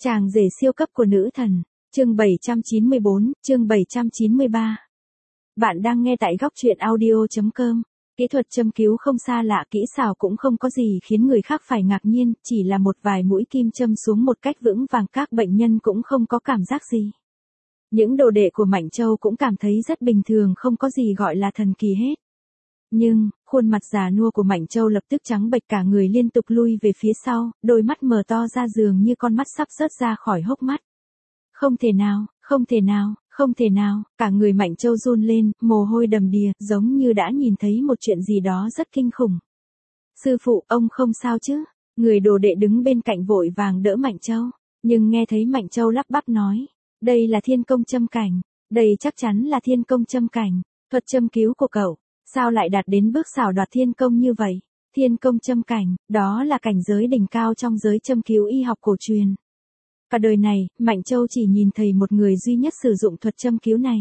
Chàng rể siêu cấp của nữ thần. Chương 794, chương 793. Bạn đang nghe tại góc truyện audio.com. Kỹ thuật châm cứu không xa lạ, kỹ xảo cũng không có gì khiến người khác phải ngạc nhiên, chỉ là một vài mũi kim châm xuống một cách vững vàng, các bệnh nhân cũng không có cảm giác gì. Những đồ đệ của Mạnh Châu cũng cảm thấy rất bình thường, không có gì gọi là thần kỳ hết. Nhưng, khuôn mặt già nua của Mạnh Châu lập tức trắng bệch, cả người liên tục lui về phía sau, đôi mắt mở to ra dường như con mắt sắp rớt ra khỏi hốc mắt. Không thể nào, không thể nào, không thể nào, cả người Mạnh Châu run lên, mồ hôi đầm đìa, giống như đã nhìn thấy một chuyện gì đó rất kinh khủng. Sư phụ, ông không sao chứ? Người đồ đệ đứng bên cạnh vội vàng đỡ Mạnh Châu, nhưng nghe thấy Mạnh Châu lắp bắp nói, đây là thiên công châm cảnh, đây chắc chắn là thiên công châm cảnh, thuật châm cứu của cậu, sao lại đạt đến bước xảo đoạt thiên công như vậy? Thiên công châm cảnh, đó là cảnh giới đỉnh cao trong giới châm cứu y học cổ truyền. Cả đời này, Mạnh Châu chỉ nhìn thấy một người duy nhất sử dụng thuật châm cứu này.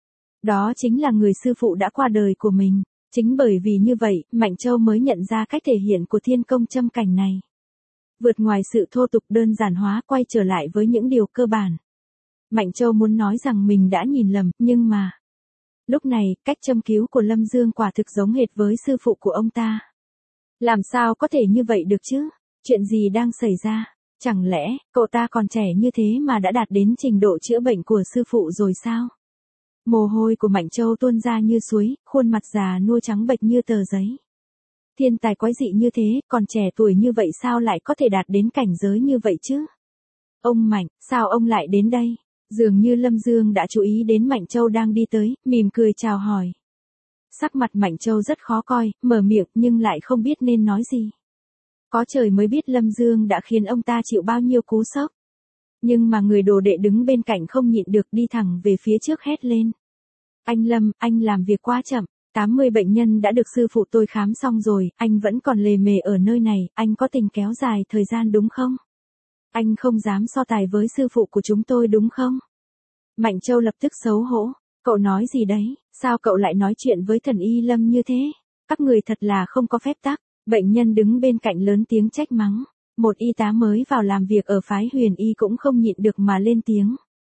Đó chính là người sư phụ đã qua đời của mình. Chính bởi vì như vậy, Mạnh Châu mới nhận ra cách thể hiện của thiên công châm cảnh này. Vượt ngoài sự thô tục đơn giản hóa, quay trở lại với những điều cơ bản. Mạnh Châu muốn nói rằng mình đã nhìn lầm, nhưng mà... Lúc này, cách châm cứu của Lâm Dương quả thực giống hệt với sư phụ của ông ta. Làm sao có thể như vậy được chứ? Chuyện gì đang xảy ra? Chẳng lẽ, cậu ta còn trẻ như thế mà đã đạt đến trình độ chữa bệnh của sư phụ rồi sao? Mồ hôi của Mạnh Châu tuôn ra như suối, khuôn mặt già nua trắng bệch như tờ giấy. Thiên tài quái dị như thế, còn trẻ tuổi như vậy sao lại có thể đạt đến cảnh giới như vậy chứ? Ông Mạnh, sao ông lại đến đây? Dường như Lâm Dương đã chú ý đến Mạnh Châu đang đi tới, mỉm cười chào hỏi. Sắc mặt Mạnh Châu rất khó coi, mở miệng nhưng lại không biết nên nói gì. Có trời mới biết Lâm Dương đã khiến ông ta chịu bao nhiêu cú sốc. Nhưng mà người đồ đệ đứng bên cạnh không nhịn được, đi thẳng về phía trước hét lên. Anh Lâm, anh làm việc quá chậm, 80 bệnh nhân đã được sư phụ tôi khám xong rồi, anh vẫn còn lề mề ở nơi này, anh có tình kéo dài thời gian đúng không? Anh không dám so tài với sư phụ của chúng tôi đúng không? Mạnh Châu lập tức xấu hổ, cậu nói gì đấy, sao cậu lại nói chuyện với thần y Lâm như thế? Các người thật là không có phép tắc. Bệnh nhân đứng bên cạnh lớn tiếng trách mắng. Một y tá mới vào làm việc ở phái Huyền Y cũng không nhịn được mà lên tiếng.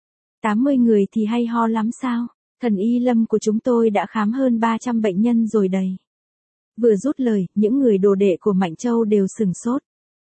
80 người thì hay ho lắm sao? Thần y Lâm của chúng tôi đã khám hơn 300 bệnh nhân rồi đầy. Vừa rút lời, những người đồ đệ của Mạnh Châu đều sửng sốt.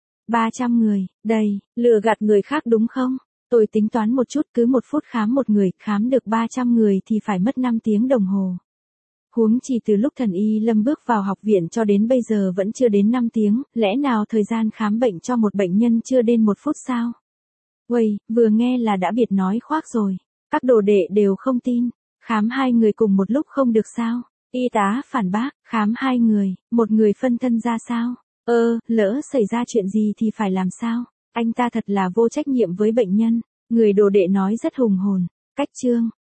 300 người, đây, lừa gạt người khác đúng không? Tôi tính toán một chút, cứ 1 phút khám một người, khám được 300 người thì phải mất 5 tiếng đồng hồ. Huống chi từ lúc thần y Lâm bước vào học viện cho đến bây giờ vẫn chưa đến 5 tiếng, lẽ nào thời gian khám bệnh cho một bệnh nhân chưa đến 1 phút sao? Uầy, vừa nghe là đã biệt nói khoác rồi. Các đồ đệ đều không tin. Khám 2 người cùng một lúc không được sao? Y tá phản bác, khám 2 người, một người phân thân ra sao? Lỡ xảy ra chuyện gì thì phải làm sao? Anh ta thật là vô trách nhiệm với bệnh nhân. Người đồ đệ nói rất hùng hồn. Cách chương,